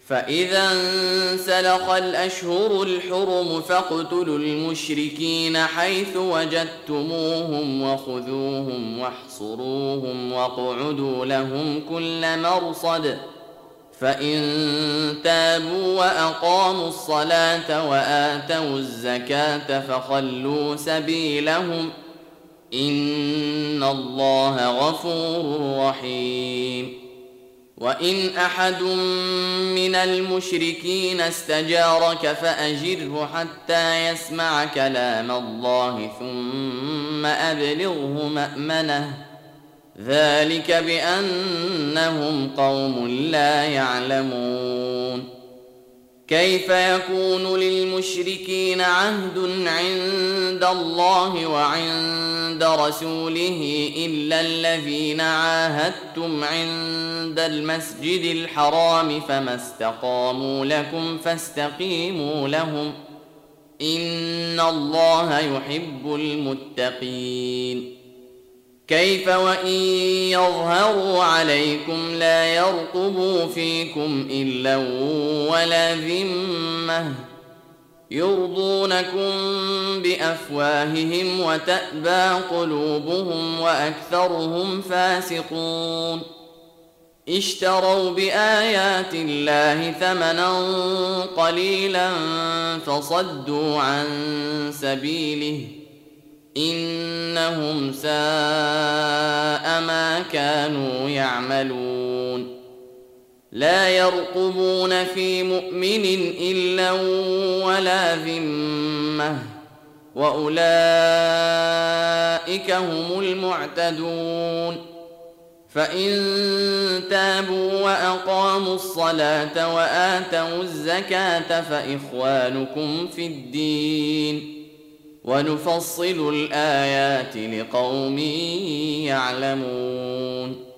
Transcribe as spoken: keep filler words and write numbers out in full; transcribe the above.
فإذا انسلخ الأشهر الحرم فاقتلوا المشركين حيث وجدتموهم وخذوهم واحصروهم واقعدوا لهم كل مرصد فإن تابوا وأقاموا الصلاة وآتوا الزكاة فخلوا سبيلهم إن الله غفور رحيم. وإن أحد من المشركين استجارك فأجره حتى يسمع كلام الله ثم أبلغه مأمنه ذلك بأنهم قوم لا يعلمون. كيف يكون للمشركين عهد عند الله وعند رسوله إلا الذين عاهدتم عند المسجد الحرام فما استقاموا لكم فاستقيموا لهم إن الله يحب المتقين. كيف وإن يظهروا عليكم لا يرقبوا فيكم إلا ولا ذمة يرضونكم بأفواههم وتأبى قلوبهم وأكثرهم فاسقون. اشتروا بآيات الله ثمنا قليلا فصدوا عن سبيله إنهم ساء ما كانوا يعملون. لا يرقبون في مؤمن إلا ولا ذمة وأولئك هم المعتدون. فإن تابوا وأقاموا الصلاة وآتوا الزكاة فإخوانكم في الدين ونفصل الآيات لقوم يعلمون.